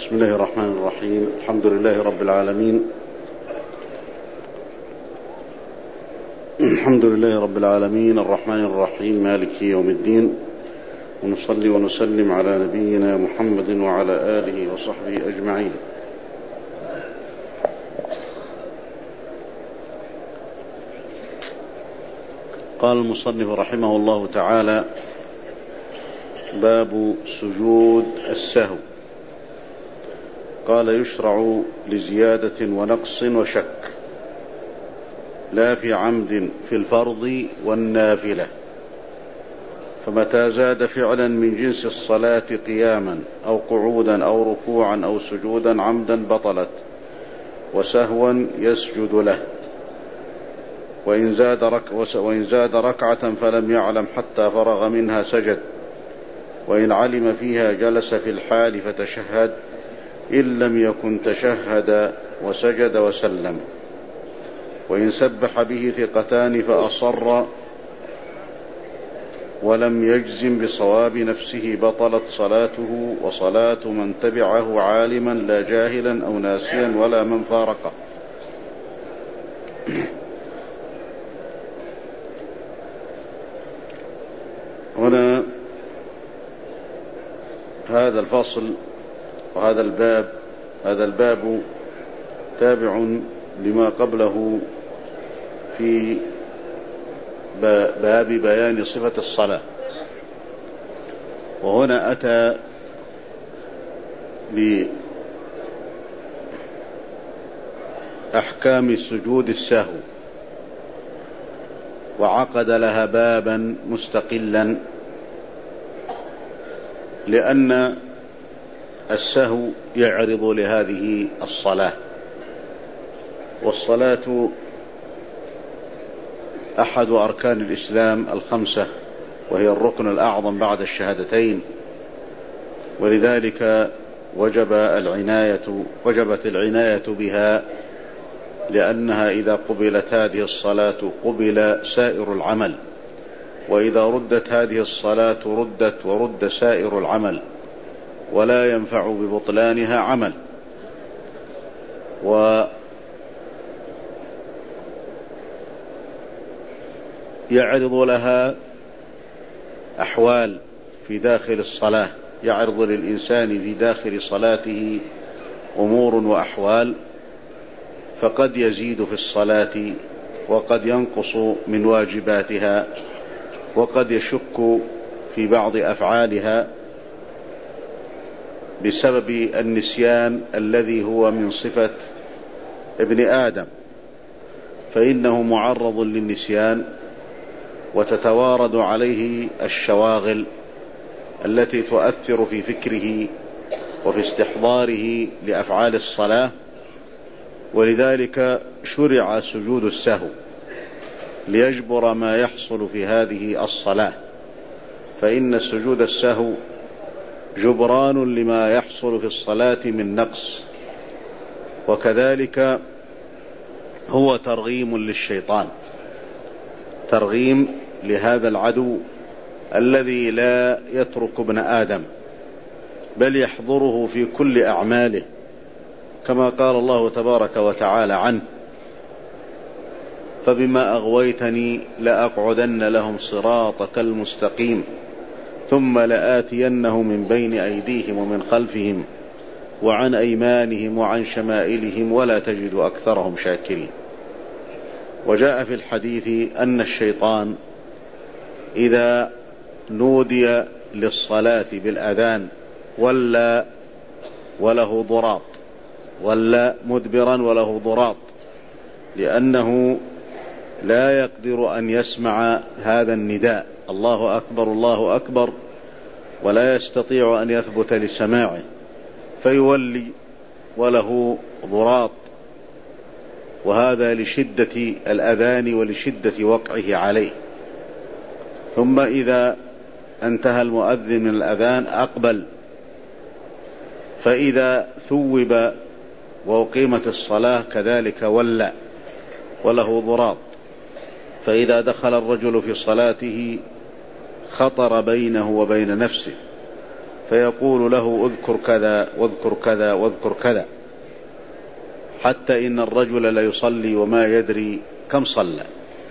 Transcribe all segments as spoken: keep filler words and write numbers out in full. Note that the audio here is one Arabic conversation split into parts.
بسم الله الرحمن الرحيم. الحمد لله رب العالمين الحمد لله رب العالمين الرحمن الرحيم مالك يوم الدين، ونصلي ونسلم على نبينا محمد وعلى آله وصحبه أجمعين. قال المصنف رحمه الله تعالى: باب سجود السهو. قال: يشرع لزيادة ونقص وشك، لا في عمد في الفرض والنافلة، فمتى زاد فعلا من جنس الصلاة قياما أو قعودا أو ركوعا أو سجودا عمدا بطلت، وسهوا يسجد له. وإن زاد, رك وإن زاد ركعة فلم يعلم حتى فرغ منها سجد، وإن علم فيها جلس في الحال فتشهد، إن لم يكن تشهد وسجد وسلم. وإن سبح به ثقتان فأصر ولم يجزم بصواب نفسه بطلت صلاته، وصلاة من تبعه عالما لا جاهلا أو ناسيا ولا من فارقه. هنا هذا الفصل وهذا الباب هذا الباب تابع لما قبله في باب بيان صفة الصلاة، وهنا أتى بأحكام سجود السهو، وعقد لها بابا مستقلا، لأن السهو يعرض لهذه الصلاة. والصلاة أحد أركان الإسلام الخمسة، وهي الركن الأعظم بعد الشهادتين، ولذلك وجب العناية وجبت العناية بها، لأنها إذا قبلت هذه الصلاة قبل سائر العمل، وإذا ردت هذه الصلاة ردت ورد سائر العمل، ولا ينفع ببطلانها عمل. ويعرض لها أحوال في داخل الصلاة، يعرض للإنسان في داخل صلاته أمور وأحوال، فقد يزيد في الصلاة وقد ينقص من واجباتها، وقد يشك في بعض أفعالها بسبب النسيان الذي هو من صفة ابن آدم، فإنه معرض للنسيان، وتتوارد عليه الشواغل التي تؤثر في فكره وفي استحضاره لأفعال الصلاة. ولذلك شرع سجود السهو ليجبر ما يحصل في هذه الصلاة، فإن سجود السهو جبران لما يحصل في الصلاة من نقص، وكذلك هو ترغيم للشيطان، ترغيم لهذا العدو الذي لا يترك ابن آدم، بل يحضره في كل أعماله، كما قال الله تبارك وتعالى عنه: فبما أغويتني لأقعدن لهم صراطك المستقيم ثم لآتينهم من بين أيديهم ومن خلفهم وعن أيمانهم وعن شمائلهم ولا تجد أكثرهم شاكرين. وجاء في الحديث أن الشيطان إذا نودي للصلاة بالأذان ولا وله ضراط، ولا مدبرا وله ضراط، لأنه لا يقدر أن يسمع هذا النداء: الله أكبر الله أكبر، ولا يستطيع أن يثبت لسماعه، فيولي وله ضراط، وهذا لشدة الأذان ولشدة وقعه عليه. ثم إذا انتهى المؤذن من الأذان أقبل، فإذا ثوب وأقيمت الصلاة كذلك ولى وله ضراط. فإذا دخل الرجل في صلاته خطر بينه وبين نفسه، فيقول له اذكر كذا واذكر كذا واذكر كذا، حتى إن الرجل لا يصلي وما يدري كم صلى،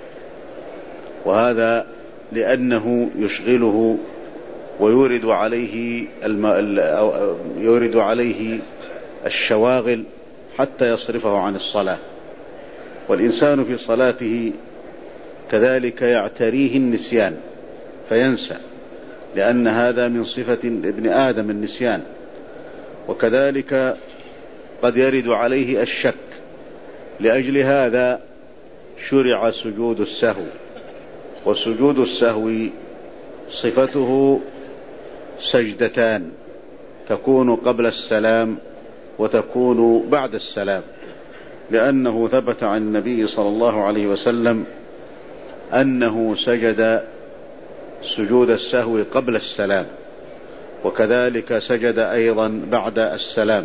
وهذا لأنه يشغله ويورد عليه الم... يورد عليه الشواغل حتى يصرفه عن الصلاة. والإنسان في صلاته كذلك يعتريه النسيان فينسى، لأن هذا من صفة ابن آدم النسيان. وكذلك قد يرد عليه الشك، لأجل هذا شرع سجود السهو. وسجود السهو صفته سجدتان، تكون قبل السلام وتكون بعد السلام، لأنه ثبت عن النبي صلى الله عليه وسلم أنه سجد سجود السهو قبل السلام، وكذلك سجد أيضا بعد السلام.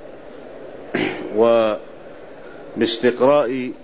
وباستقراء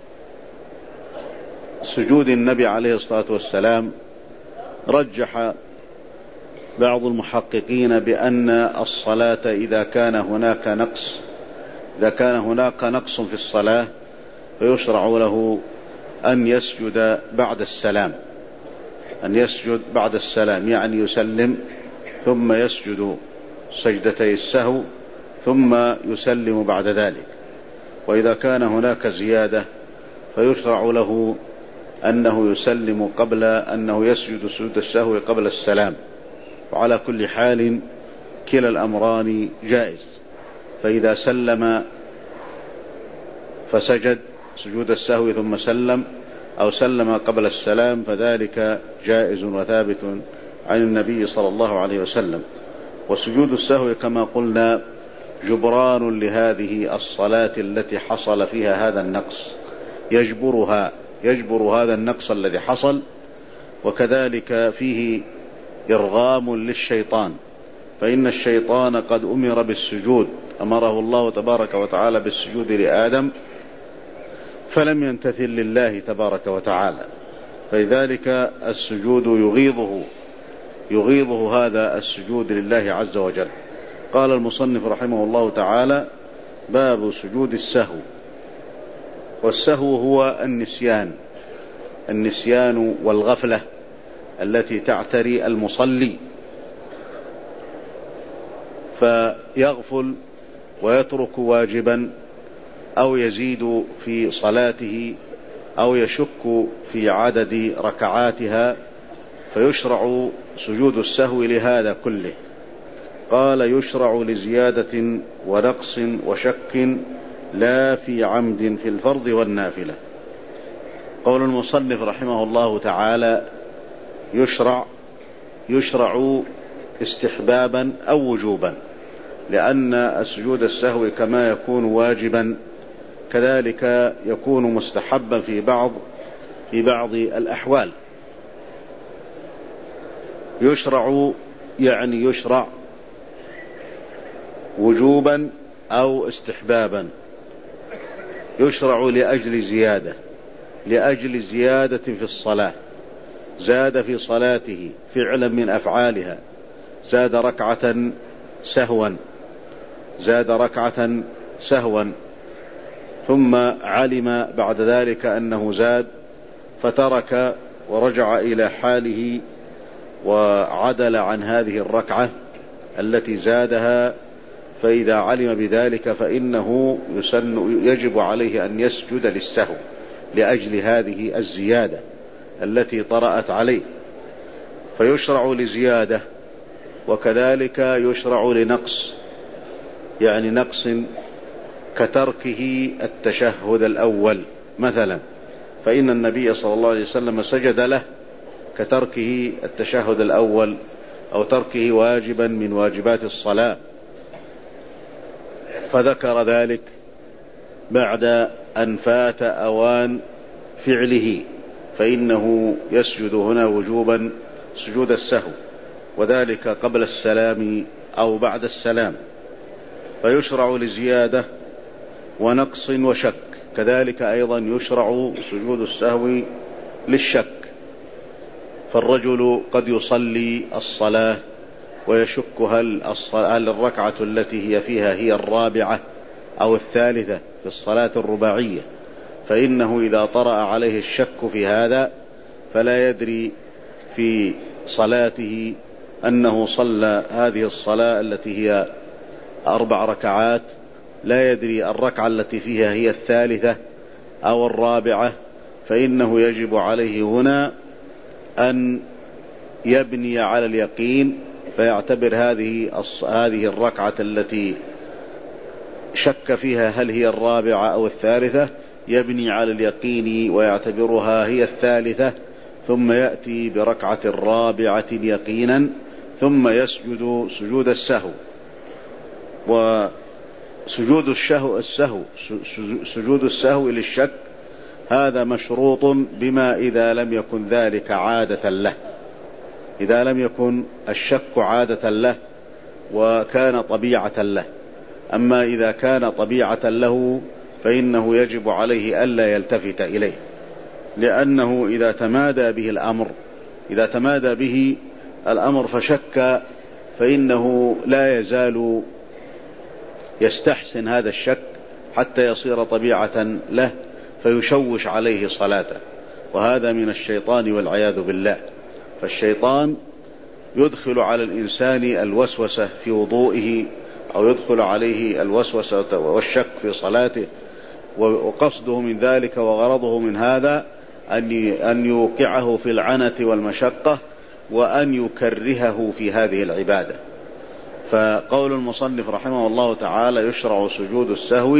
سجود النبي عليه الصلاة والسلام رجح بعض المحققين بأن الصلاة إذا كان هناك نقص إذا كان هناك نقص في الصلاة فيشرع له أن يسجد بعد السلام أن يسجد بعد السلام يعني يسلم ثم يسجد سجدتي السهو ثم يسلم بعد ذلك. وإذا كان هناك زيادة فيشرع له أنه يسلم قبل أنه يسجد سجود السهو قبل السلام. وعلى كل حال كلا الأمران جائز، فإذا سلم فسجد سجود السهو ثم سلم، أو سلم قبل السلام، فذلك جائز وثابت عن النبي صلى الله عليه وسلم. وسجود السهو كما قلنا جبران لهذه الصلاة التي حصل فيها هذا النقص، يجبرها يجبر هذا النقص الذي حصل. وكذلك فيه إرغام للشيطان، فإن الشيطان قد أمر بالسجود، أمره الله تبارك وتعالى بالسجود لآدم فلم يمتثل لله تبارك وتعالى، فلذلك السجود يغيظه يغيظه هذا السجود لله عز وجل. قال المصنف رحمه الله تعالى: باب سجود السهو. والسهو هو النسيان النسيان والغفلة التي تعتري المصلي، فيغفل ويترك واجبا أو يزيد في صلاته أو يشك في عدد ركعاتها، فيشرع سجود السهو لهذا كله. قال: يشرع لزيادة ونقص وشك لا في عمد في الفرض والنافلة. قول المصنف رحمه الله تعالى: يشرع يشرع استحبابا أو وجوبا، لأن السجود السهو كما يكون واجبا كذلك يكون مستحبا في بعض في بعض الأحوال. يشرع يعني يشرع وجوبا أو استحبابا. يشرع لأجل زيادة لأجل زيادة في الصلاة، زاد في صلاته فعلا من أفعالها، زاد ركعة سهوا زاد ركعة سهوا ثم علم بعد ذلك أنه زاد فترك ورجع إلى حاله وعدل عن هذه الركعة التي زادها، فإذا علم بذلك فإنه يسن يجب عليه أن يسجد للسهو لأجل هذه الزيادة التي طرأت عليه، فيشرع لزيادة. وكذلك يشرع لنقص، يعني نقص كتركه التشهد الأول مثلا، فإن النبي صلى الله عليه وسلم سجد له كتركه التشهد الأول أو تركه واجبا من واجبات الصلاة، فذكر ذلك بعد أن فات أوان فعله، فإنه يسجد هنا وجوبا سجود السهو، وذلك قبل السلام أو بعد السلام. فيشرع لزيادة ونقص وشك، كذلك أيضا يشرع سجود السهو للشك. فالرجل قد يصلي الصلاة ويشك هل, هل الركعة التي هي فيها هي الرابعة أو الثالثة في الصلاة الرباعية، فإنه إذا طرأ عليه الشك في هذا فلا يدري في صلاته أنه صلى هذه الصلاة التي هي أربع ركعات، لا يدري الركعة التي فيها هي الثالثة أو الرابعة، فإنه يجب عليه هنا أن يبني على اليقين، فيعتبر هذه هذه الركعة التي شك فيها هل هي الرابعة أو الثالثة يبني على اليقين ويعتبرها هي الثالثة، ثم يأتي بركعة الرابعة يقينا ثم يسجد سجود السهو. وسجود السهو السهو سجود السهو للشك هذا مشروط بما إذا لم يكن ذلك عادة له، إذا لم يكن الشك عادة له وكان طبيعة له. أما إذا كان طبيعة له فإنه يجب عليه ألا يلتفت إليه، لأنه إذا تمادى به الأمر إذا تمادى به الأمر فشك فإنه لا يزال يستحسن هذا الشك حتى يصير طبيعة له فيشوش عليه صلاته، وهذا من الشيطان والعياذ بالله. فالشيطان يدخل على الإنسان الوسوسة في وضوئه، أو يدخل عليه الوسوسة والشك في صلاته، وقصده من ذلك وغرضه من هذا أن يوقعه في العنة والمشقة وأن يكرهه في هذه العبادة. فقول المصنف رحمه الله تعالى يشرع سجود السهو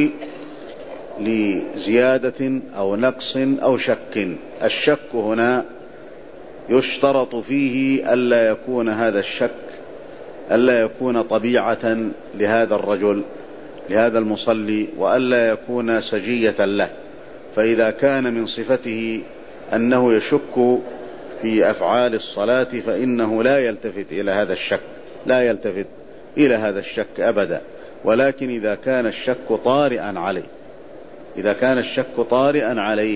لزيادة أو نقص أو شك. الشك هنا يشترط فيه ألا يكون هذا الشك ألا يكون طبيعة لهذا الرجل لهذا المصلي، وألا يكون سجية له. فإذا كان من صفته أنه يشك في أفعال الصلاة فإنه لا يلتفت إلى هذا الشك لا يلتفت إلى هذا الشك أبدا. ولكن إذا كان الشك طارئا عليه إذا كان الشك طارئا عليه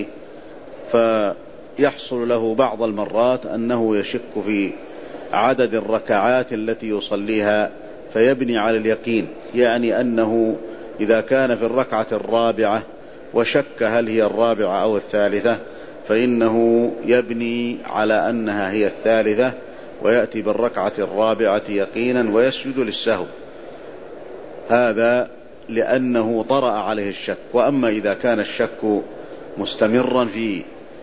فيحصل له بعض المرات أنه يشك في عدد الركعات التي يصليها فيبني على اليقين، يعني أنه إذا كان في الركعة الرابعة وشك هل هي الرابعة أو الثالثة فإنه يبني على أنها هي الثالثة ويأتي بالركعة الرابعة يقينا ويسجد للسهو، هذا لأنه طرأ عليه الشك. وأما إذا كان الشك مستمرا في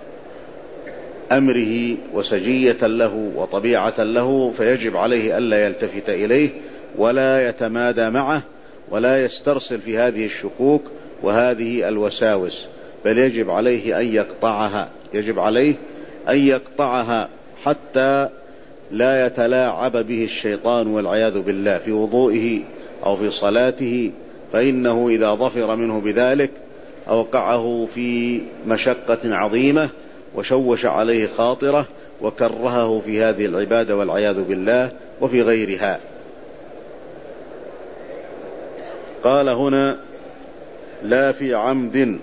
أمره وسجية له وطبيعة له فيجب عليه ألا يلتفت إليه ولا يتمادى معه ولا يسترسل في هذه الشكوك وهذه الوساوس، بل يجب عليه أن يقطعها يجب عليه أن يقطعها حتى لا يتلاعب به الشيطان والعياذ بالله في وضوئه أو في صلاته، فإنه إذا ظفر منه بذلك أوقعه في مشقة عظيمة وشوش عليه خاطره وكرهه في هذه العبادة والعياذ بالله وفي غيرها. قال هنا لا في عمد،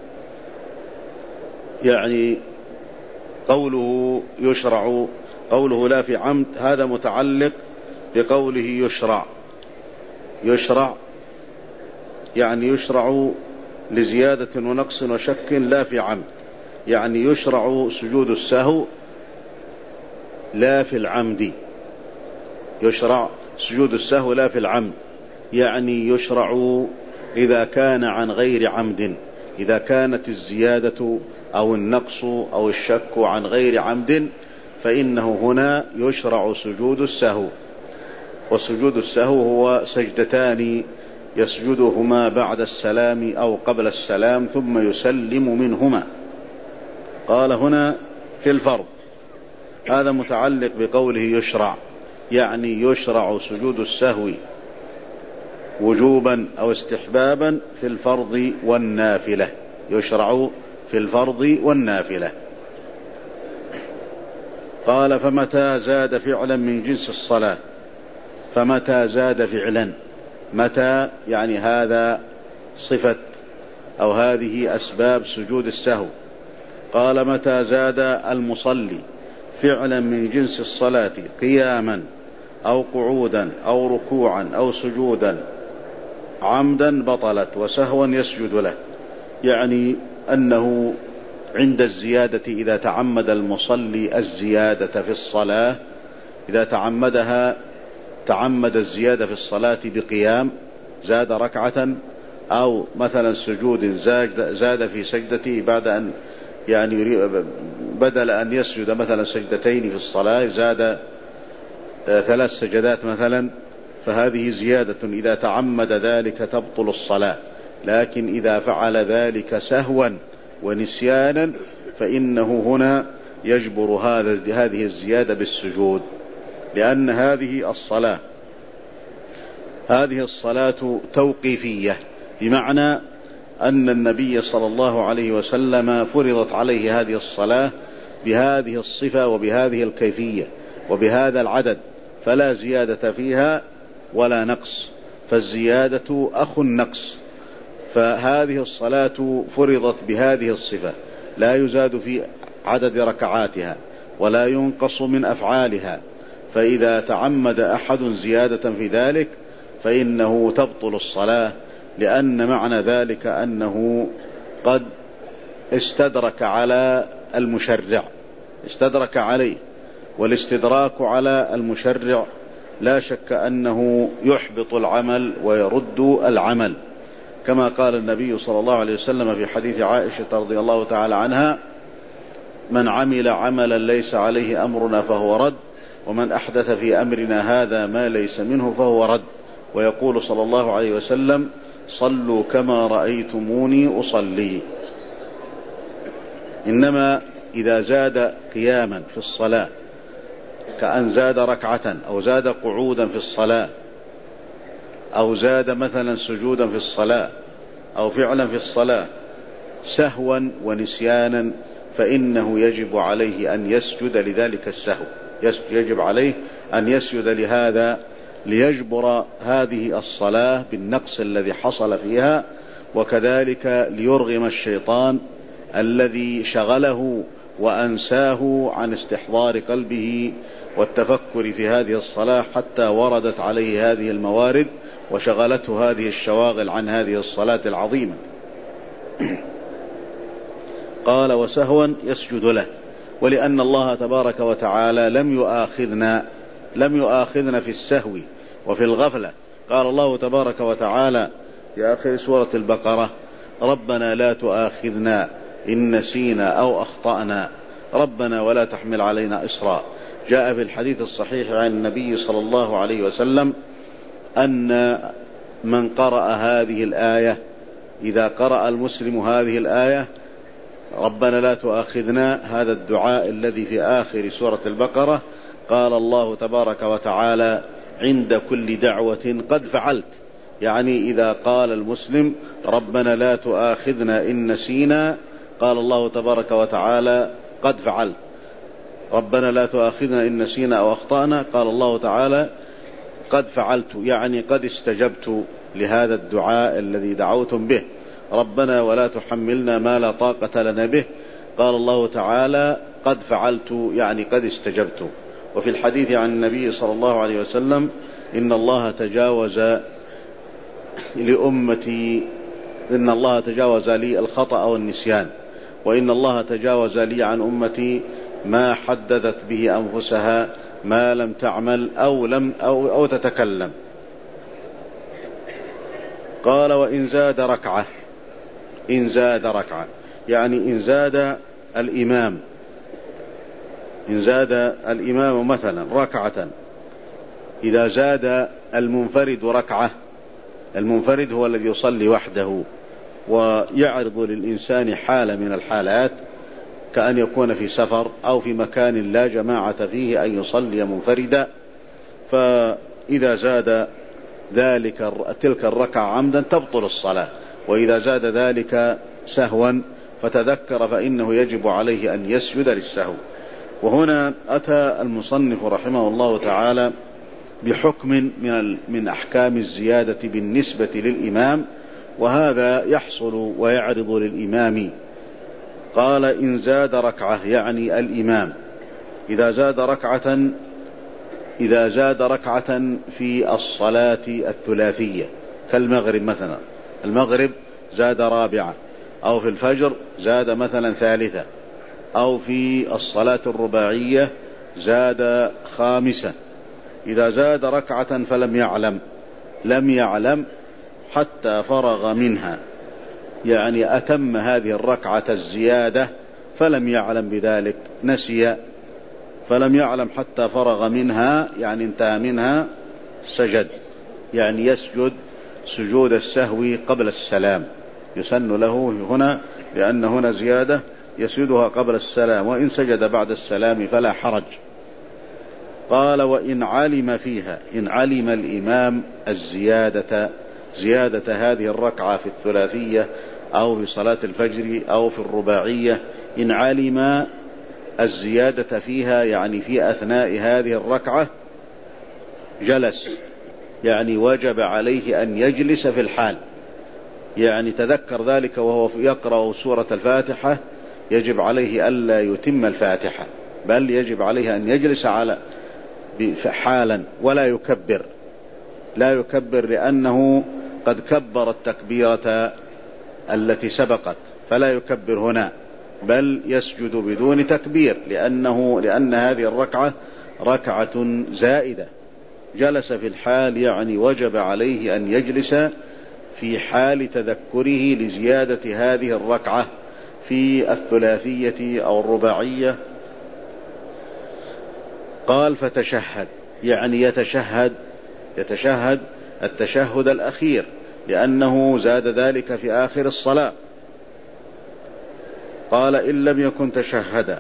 يعني قوله يشرع قوله لا في عمد هذا متعلق بقوله يشرع يشرع يعني يشرع لزيادة ونقص وشك لا في عمد، يعني يشرع سجود السهو لا في العمد يشرع سجود السهو لا في العمد، يعني يشرع إذا كان عن غير عمد، إذا كانت الزيادة أو النقص أو الشك عن غير عمد فإنه هنا يشرع سجود السهو. وسجود السهو هو سجدتان يسجدهما بعد السلام أو قبل السلام ثم يسلم منهما. قال هنا في الفرض، هذا متعلق بقوله يشرع، يعني يشرع سجود السهو وجوبا أو استحبابا في الفرض والنافلة يشرع في الفرض والنافلة. قال فمتى زاد فعلا من جنس الصلاة، فمتى زاد فعلا، متى يعني هذا صفة أو هذه أسباب سجود السهو. قال متى زاد المصلي فعلا من جنس الصلاة قياما أو قعودا أو ركوعا أو سجودا عمدا بطلت، وسهوا يسجد له. يعني أنه عند الزيادة إذا تعمد المصلي الزيادة في الصلاة، إذا تعمدها تعمد الزيادة في الصلاة بقيام زاد ركعة، أو مثلا سجود زاد في سجدته بعد أن يعني بدل أن يسجد مثلا سجدتين في الصلاة زاد ثلاث سجدات مثلا، فهذه زيادة إذا تعمد ذلك تبطل الصلاة. لكن إذا فعل ذلك سهوا ونسيانا فإنه هنا يجبر هذه الزيادة بالسجود، لأن هذه الصلاة هذه الصلاة توقيفية، بمعنى أن النبي صلى الله عليه وسلم فرضت عليه هذه الصلاة بهذه الصفة وبهذه الكيفية وبهذا العدد، فلا زيادة فيها ولا نقص، فالزيادة أخو النقص. فهذه الصلاة فرضت بهذه الصفة، لا يزاد في عدد ركعاتها ولا ينقص من أفعالها، فإذا تعمد أحد زيادة في ذلك فإنه تبطل الصلاة، لأن معنى ذلك أنه قد استدرك على المشرع، استدرك عليه، والاستدراك على المشرع لا شك أنه يحبط العمل ويرد العمل، كما قال النبي صلى الله عليه وسلم في حديث عائشة رضي الله تعالى عنها: من عمل عملا ليس عليه أمرنا فهو رد، ومن أحدث في أمرنا هذا ما ليس منه فهو رد. ويقول صلى الله عليه وسلم: صلوا كما رأيتموني أصلي. إنما إذا زاد قياما في الصلاة، كأن زاد ركعة أو زاد قعودا في الصلاة أو زاد مثلا سجودا في الصلاة أو فعلا في الصلاة سهوا ونسيانا، فإنه يجب عليه أن يسجد لذلك السهو، يجب عليه أن يسجد لهذا ليجبر هذه الصلاة بالنقص الذي حصل فيها، وكذلك ليرغم الشيطان الذي شغله وأنساه عن استحضار قلبه والتفكر في هذه الصلاة، حتى وردت عليه هذه الموارد وشغلته هذه الشواغل عن هذه الصلاة العظيمة. قال: وسهوا يسجد له. ولأن الله تبارك وتعالى لم يؤاخذنا لم يؤاخذنا في السهو وفي الغفلة. قال الله تبارك وتعالى في آخر سورة البقرة: ربنا لا تؤاخذنا إن نسينا أو أخطأنا ربنا ولا تحمل علينا إصرا. جاء في الحديث الصحيح عن النبي صلى الله عليه وسلم أن من قرأ هذه الآية، إذا قرأ المسلم هذه الآية ربنا لا تؤاخذنا، هذا الدعاء الذي في آخر سورة البقرة، قال الله تبارك وتعالى عند كل دعوة قد فعلت، يعني إذا قال المسلم ربنا لا تؤاخذنا إن نسينا، قال الله تبارك وتعالى قد فعلت. ربنا لا تؤاخذنا إن نسينا أو أخطأنا، قال الله تعالى قد فعلت، يعني قد استجبت لهذا الدعاء الذي دعوتم به. ربنا ولا تحملنا ما لا طاقة لنا به، قال الله تعالى قد فعلت، يعني قد استجبت. وفي الحديث عن النبي صلى الله عليه وسلم: إن الله تجاوز لأمتي إن الله تجاوز لي الخطأ والنسيان، وإن الله تجاوز لي عن أمتي ما حدثت به أنفسها ما لم تعمل أو لم أو, أو تتكلم. قال: وإن زاد ركعة، إن زاد ركعة يعني إن زاد الإمام إن زاد الإمام مثلا ركعة، إذا زاد المنفرد ركعة، المنفرد هو الذي يصلي وحده ويعرض للإنسان حالة من الحالات، كأن يكون في سفر أو في مكان لا جماعة فيه أن يصلي منفردا، فإذا زاد ذلك تلك الركعة عمدا تبطل الصلاة، وإذا زاد ذلك سهوا فتذكر فإنه يجب عليه أن يسجد للسهو. وهنا أتى المصنف رحمه الله تعالى بحكم من من أحكام الزيادة بالنسبة للإمام، وهذا يحصل ويعرض للإمام. قال: إن زاد ركعة، يعني الإمام إذا زاد ركعة إذا زاد ركعة في الصلاة الثلاثية كالمغرب مثلا، المغرب زاد رابعة، أو في الفجر زاد مثلا ثالثة، أو في الصلاة الرباعية زاد خامسة، إذا زاد ركعة فلم يعلم لم يعلم حتى فرغ منها، يعني أتم هذه الركعة الزيادة فلم يعلم بذلك، نسي فلم يعلم حتى فرغ منها، يعني انتهى منها، سجد، يعني يسجد سجود السهو قبل السلام، يسن له هنا لأن هنا زيادة يسجدها قبل السلام، وإن سجد بعد السلام فلا حرج. قال وإن علم فيها، إن علم الإمام الزيادة زيادة هذه الركعة في الثلاثية أو في صلاة الفجر أو في الرباعية، إن علم الزيادة فيها يعني في أثناء هذه الركعة جلس، يعني وجب عليه أن يجلس في الحال، يعني تذكر ذلك وهو يقرأ سورة الفاتحة يجب عليه ألا يتم الفاتحة، بل يجب عليه أن يجلس على حالا ولا يكبر، لا يكبر لأنه قد كبر التكبيرة التي سبقت، فلا يكبر هنا بل يسجد بدون تكبير، لأنه لأن هذه الركعة ركعة زائدة. جلس في الحال يعني وجب عليه أن يجلس في حال تذكره لزيادة هذه الركعة في الثلاثية أو الرباعية. قال فتشهد، يعني يتشهد يتشهد التشهد الأخير، لأنه زاد ذلك في آخر الصلاة. قال إن لم يكن تشهد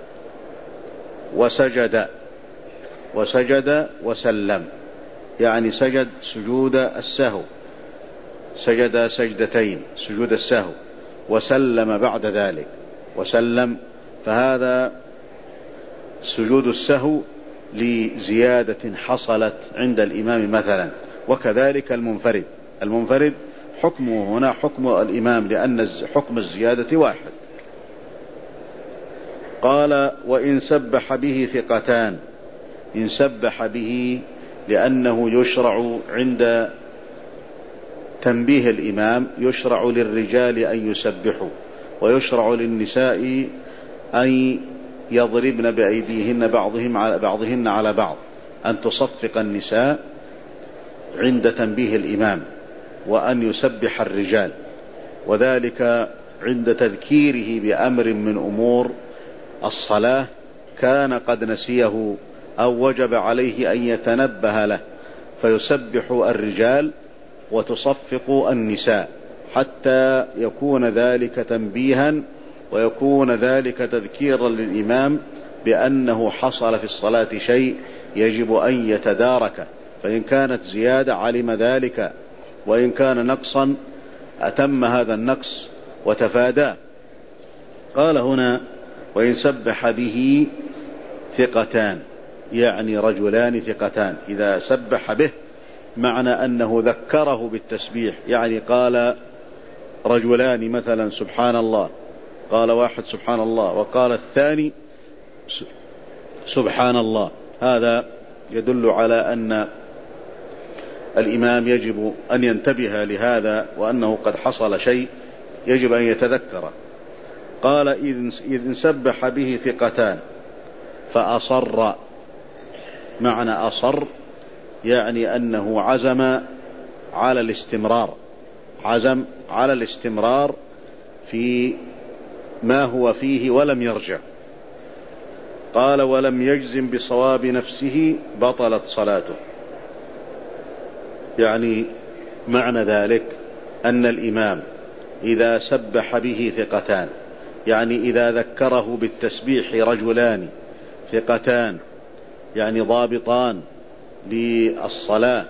وسجد وسجد وسلم، يعني سجد سجود السهو، سجد سجدتين سجود السهو وسلم بعد ذلك، وسلم، فهذا سجود السهو لزيادة حصلت عند الإمام مثلا. وكذلك المنفرد، المنفرد حكمه هنا حكم الإمام لأن حكم الزيادة واحد. قال وإن سبح به ثقتان، إن سبح به لأنه يشرع عند تنبيه الإمام، يشرع للرجال أن يسبحوا، ويشرع للنساء أن يضربن بأيديهن بعضهم على بعضهن على بعض، أن تصفق النساء عند تنبيه الإمام، وأن يسبح الرجال، وذلك عند تذكيره بأمر من أمور الصلاة كان قد نسيه أو وجب عليه أن يتنبه له، فيسبح الرجال وتصفق النساء حتى يكون ذلك تنبيها ويكون ذلك تذكيرا للإمام بأنه حصل في الصلاة شيء يجب أن يتدارك، فإن كانت زيادة علم ذلك، وإن كان نقصا أتم هذا النقص وتفاداه. قال هنا وإن سبح به ثقتان، يعني رجلان ثقتان، إذا سبح به معنى أنه ذكره بالتسبيح، يعني قال رجلان مثلا سبحان الله، قال واحد سبحان الله وقال الثاني سبحان الله، هذا يدل على أن الإمام يجب أن ينتبه لهذا، وأنه قد حصل شيء يجب أن يتذكره. قال إذ سبح به ثقتان فأصر، معنى أصر يعني أنه عزم على الاستمرار، عزم على الاستمرار في ما هو فيه ولم يرجع. قال ولم يجزم بصواب نفسه بطلت صلاته، يعني معنى ذلك أن الإمام إذا سبح به ثقتان، يعني إذا ذكره بالتسبيح رجلان ثقتان يعني ضابطان للصلاة،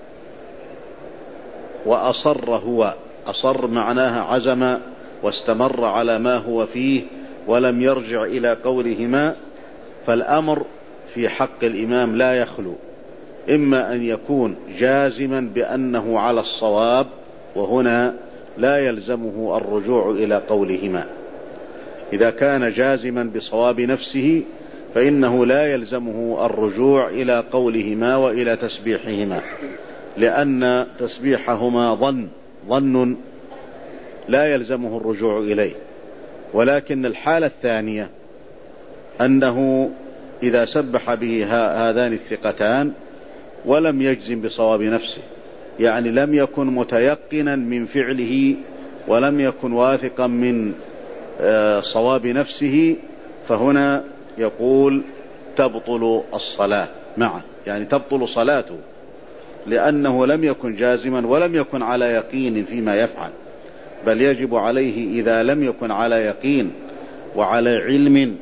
وأصر هو، أصر معناها عزم واستمر على ما هو فيه ولم يرجع إلى قولهما، فالأمر في حق الإمام لا يخلو، إما أن يكون جازما بأنه على الصواب، وهنا لا يلزمه الرجوع إلى قولهما. إذا كان جازما بصواب نفسه فإنه لا يلزمه الرجوع إلى قولهما وإلى تسبيحهما، لأن تسبيحهما ظن ظن لا يلزمه الرجوع إليه. ولكن الحالة الثانية أنه إذا سبح به هذان الثقتان ولم يجزم بصواب نفسه، يعني لم يكن متيقنا من فعله ولم يكن واثقا من صواب نفسه، فهنا يقول تبطل الصلاة معه، يعني تبطل صلاته، لأنه لم يكن جازما ولم يكن على يقين فيما يفعل، بل يجب عليه إذا لم يكن على يقين وعلى علم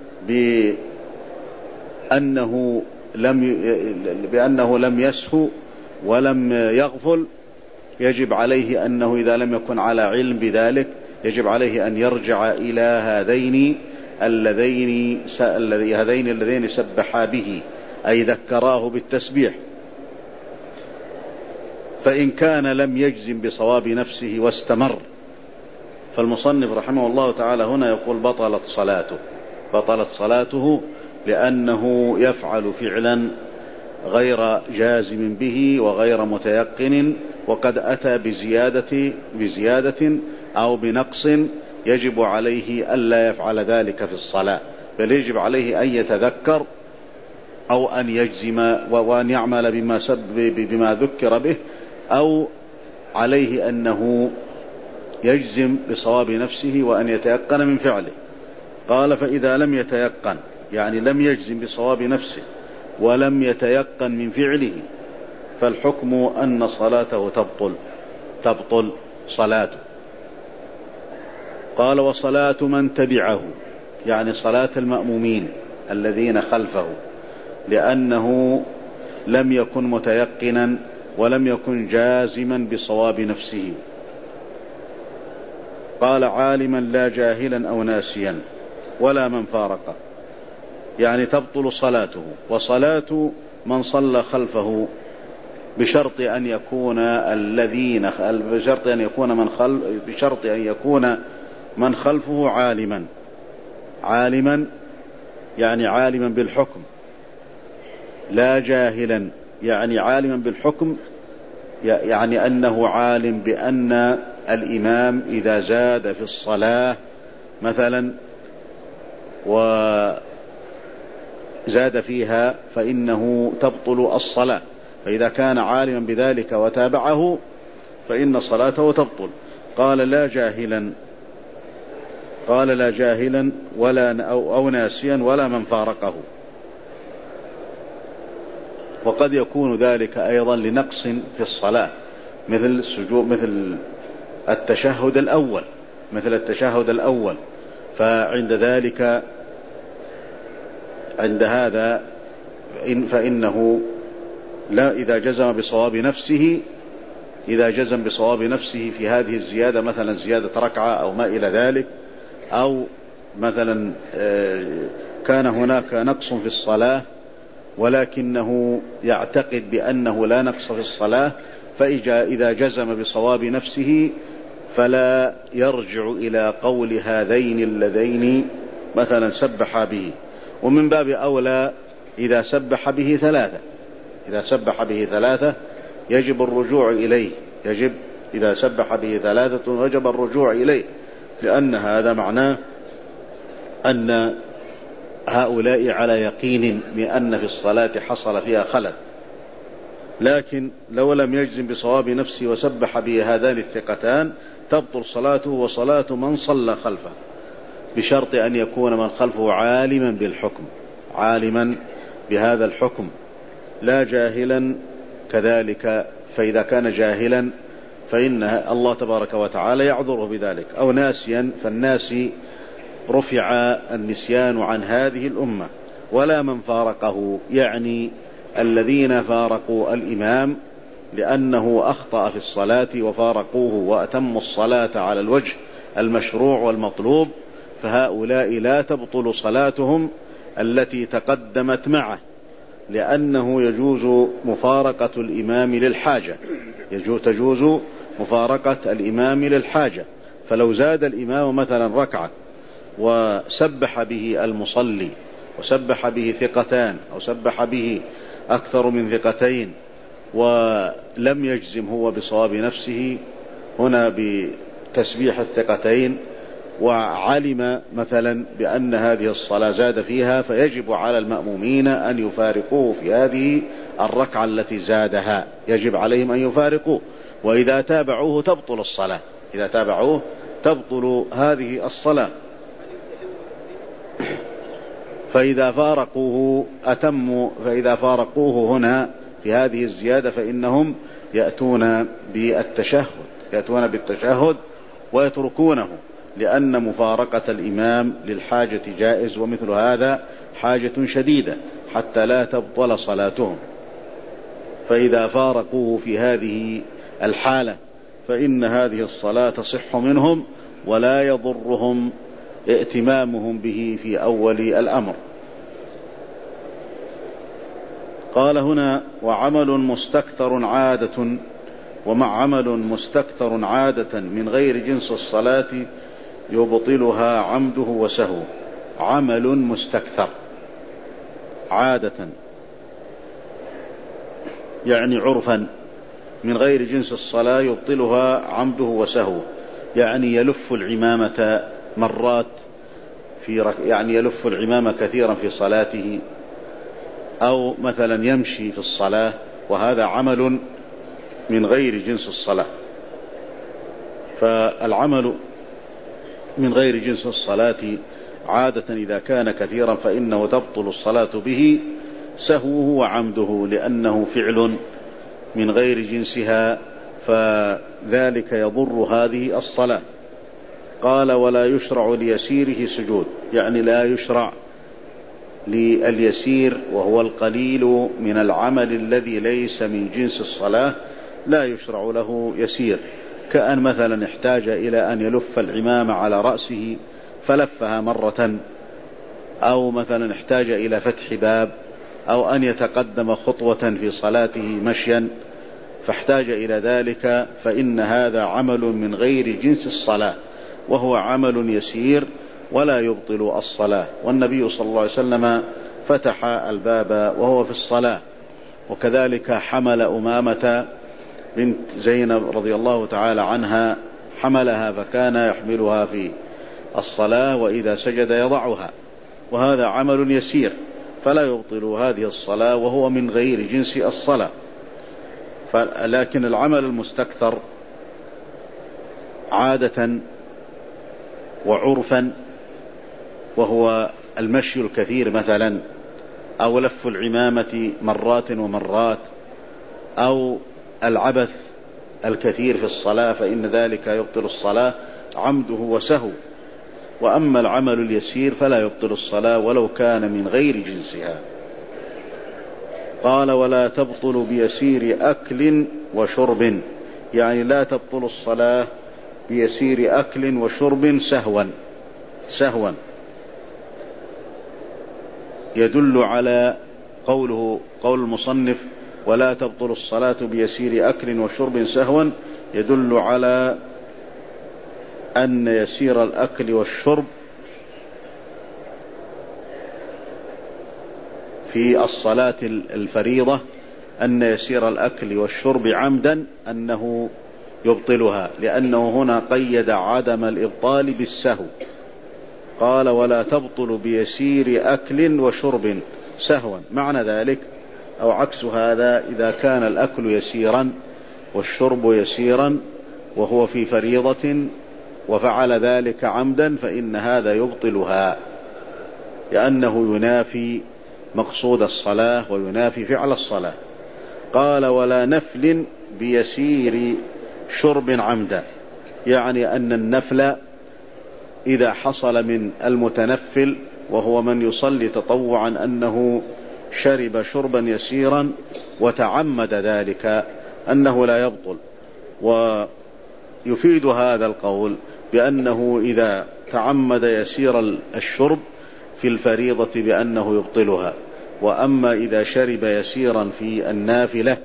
بأنه لم بأنه لم يسهو ولم يغفل، يجب عليه أنه إذا لم يكن على علم بذلك يجب عليه أن يرجع إلى هذين اللذين هذين اللذين سبحا به، أي ذكراه بالتسبيح. فإن كان لم يجزم بصواب نفسه واستمر، فالمصنف رحمه الله تعالى هنا يقول بطلت صلاته بطلت صلاته لأنه يفعل فعلا غير جازم به وغير متيقن، وقد أتى بزيادة بزيادة أو بنقص يجب عليه ألا يفعل ذلك في الصلاة، بل يجب عليه أن يتذكر أو أن يجزم وأن يعمل بما, بما ذكر به، أو عليه أنه يجزم بصواب نفسه وأن يتيقن من فعله. قال فإذا لم يتيقن، يعني لم يجزم بصواب نفسه ولم يتيقن من فعله، فالحكم أن صلاته تبطل تبطل صلاته. قال وصلاة من تبعه، يعني صلاة المأمومين الذين خلفه، لأنه لم يكن متيقنا ولم يكن جازما بصواب نفسه. قال عالما لا جاهلا أو ناسيا ولا من فارقه، يعني تبطل صلاته. وصلاة من صلى خلفه بشرط أن يكون الذين بشرط أن يكون من خلف بشرط أن يكون من خلفه عالما عالما يعني عالما بالحكم، لا جاهلا يعني عالما بالحكم، يعني أنه عالم بأن الإمام إذا زاد في الصلاة مثلا وزاد فيها فإنه تبطل الصلاة، فإذا كان عالما بذلك وتابعه فإن صلاته تبطل. قال لا جاهلا قال لا جاهلا ولا أو, أو ناسيا ولا من فارقه. وقد يكون ذلك أيضا لنقص في الصلاة، مثل السجود مثل التشهد الأول مثل التشهد الأول فعند ذلك عند هذا فإنه لا إذا جزم بصواب نفسه إذا جزم بصواب نفسه في هذه الزيادة، مثلا زيادة ركعة أو ما إلى ذلك، أو مثلا كان هناك نقص في الصلاة ولكنه يعتقد بأنه لا نقص في الصلاة، فإذا جزم بصواب نفسه فلا يرجع إلى قول هذين اللذين مثلا سبح به. ومن باب أولى إذا سبح به ثلاثة إذا سبح به ثلاثة يجب الرجوع إليه يجب إذا سبح به ثلاثة وجب الرجوع إليه، لأن هذا معناه أن هؤلاء على يقين بأن في الصلاة حصل فيها خلل. لكن لو لم يجزم بصواب نفسه وسبح به هذان الثقتان تبطل صلاته وصلاة من صلى خلفه، بشرط أن يكون من خلفه عالما بالحكم عالما بهذا الحكم لا جاهلا كذلك، فإذا كان جاهلا فإن الله تبارك وتعالى يعذره بذلك، أو ناسيا فالناسي رفع النسيان عن هذه الأمة. ولا من فارقه، يعني الذين فارقوا الإمام لأنه أخطأ في الصلاة وفارقوه وأتموا الصلاة على الوجه المشروع والمطلوب، فهؤلاء لا تبطل صلاتهم التي تقدمت معه، لأنه يجوز مفارقة الإمام للحاجة يجوز تجوز مفارقة الإمام للحاجة. فلو زاد الإمام مثلا ركعة وسبح به المصلي وسبح به ثقتان أو سبح به أكثر من ثقتين ولم يجزم هو بصواب نفسه هنا بتسبيح الثقتين، وعلم مثلا بأن هذه الصلاة زاد فيها، فيجب على المأمومين أن يفارقوه في هذه الركعة التي زادها، يجب عليهم أن يفارقوه، وإذا تابعوه تبطل الصلاة، إذا تابعوه تبطل هذه الصلاة. فإذا فارقوه أتموا، فإذا فارقوه هنا في هذه الزيادة فإنهم يأتون بالتشهد، يأتون بالتشهد ويتركونه، لأن مفارقة الإمام للحاجة جائز، ومثل هذا حاجة شديدة حتى لا تبطل صلاتهم. فإذا فارقوه في هذه الحالة فإن هذه الصلاة تصح منهم، ولا يضرهم ائتمامهم به في أول الأمر. قال هنا: وعمل مستكثر عادة، ومع عمل مستكثر عادة من غير جنس الصلاة يبطلها عمده وسهو. عمل مستكثر عادة يعني عرفا من غير جنس الصلاة يبطلها عمده وسهو، يعني يلف العمامة مرات في رك... يعني يلف العمامة كثيرا في صلاته، أو مثلا يمشي في الصلاة، وهذا عمل من غير جنس الصلاة. فالعمل من غير جنس الصلاة عادة إذا كان كثيرا فإنه تبطل الصلاة به سهوه وعمده، لأنه فعل من غير جنسها، فذلك يضر هذه الصلاة. قال: ولا يشرع ليسيره سجود، يعني لا يشرع لليسير وهو القليل من العمل الذي ليس من جنس الصلاة، لا يشرع له يسير، كأن مثلا احتاج إلى أن يلف العمامة على رأسه فلفها مرة، أو مثلا احتاج إلى فتح باب، أو أن يتقدم خطوة في صلاته مشيا فاحتاج إلى ذلك، فإن هذا عمل من غير جنس الصلاة، وهو عمل يسير ولا يبطل الصلاة. والنبي صلى الله عليه وسلم فتح الباب وهو في الصلاة. وكذلك حمل أمامة بنت زينب رضي الله تعالى عنها، حملها فكان يحملها في الصلاة، وإذا سجد يضعها، وهذا عمل يسير فلا يبطل هذه الصلاة، وهو من غير جنس الصلاة. لكن العمل المستكثر عادة وعرفا، وهو المشي الكثير مثلا، أو لف العمامة مرات ومرات، أو العبث الكثير في الصلاة، فإن ذلك يبطل الصلاة عمده وسهو. وأما العمل اليسير فلا يبطل الصلاة ولو كان من غير جنسها. قال: ولا تبطل بيسير أكل وشرب، يعني لا تبطل الصلاة بيسير أكل وشرب سهوا. سهوا يدل على قوله قول المصنف: ولا تبطل الصلاة بيسير أكل وشرب سهوا، يدل على أن يسير الأكل والشرب في الصلاة الفريضة، أن يسير الأكل والشرب عمدا أنه يبطلها، لأنه هنا قيد عدم الإبطال بالسهو. قال: ولا تبطل بيسير أكل وشرب سهوا، معنى ذلك أو عكس هذا: إذا كان الأكل يسيرا والشرب يسيرا وهو في فريضة وفعل ذلك عمدا فإن هذا يبطلها، لأنه ينافي مقصود الصلاة وينافي فعل الصلاة. قال: ولا نفل بيسير شرب عمدا، يعني أن النفل إذا حصل من المتنفل وهو من يصلي تطوعا أنه شرب شربا يسيرا وتعمد ذلك أنه لا يبطل. ويفيد هذا القول بأنه إذا تعمد يسير الشرب في الفريضة بأنه يبطلها، وأما إذا شرب يسيرا في النافلة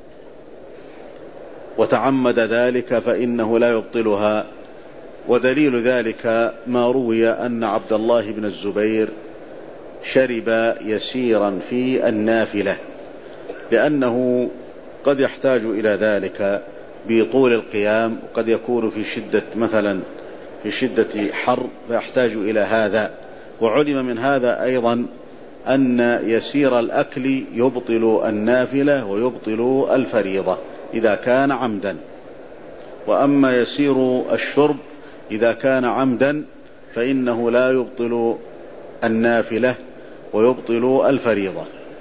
وتعمد ذلك فإنه لا يبطلها. ودليل ذلك ما روي أن عبد الله بن الزبير شرب يسيرا في النافلة، لأنه قد يحتاج إلى ذلك بطول القيام، وقد يكون في شدة مثلا في شدة حر فيحتاج إلى هذا. وعلم من هذا أيضا أن يسير الأكل يبطل النافلة ويبطل الفريضة إذا كان عمدا، وأما يسير الشرب إذا كان عمدا فإنه لا يبطل النافلة ويبطل الفريضة.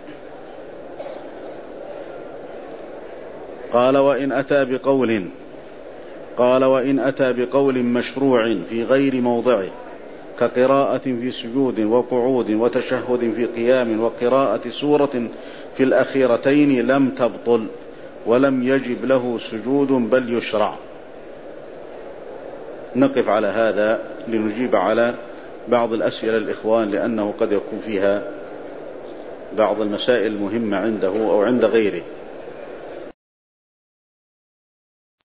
قال وإن أتى بقول قال وإن أتى بقول مشروع في غير موضعه كقراءة في سجود وقعود وتشهد في قيام وقراءة سورة في الأخيرتين لم تبطل ولم يجب له سجود بل يشرع. نقف على هذا لنجيب على بعض الأسئلة الإخوان، لأنه قد يكون فيها بعض المسائل المهمة عنده أو عند غيره.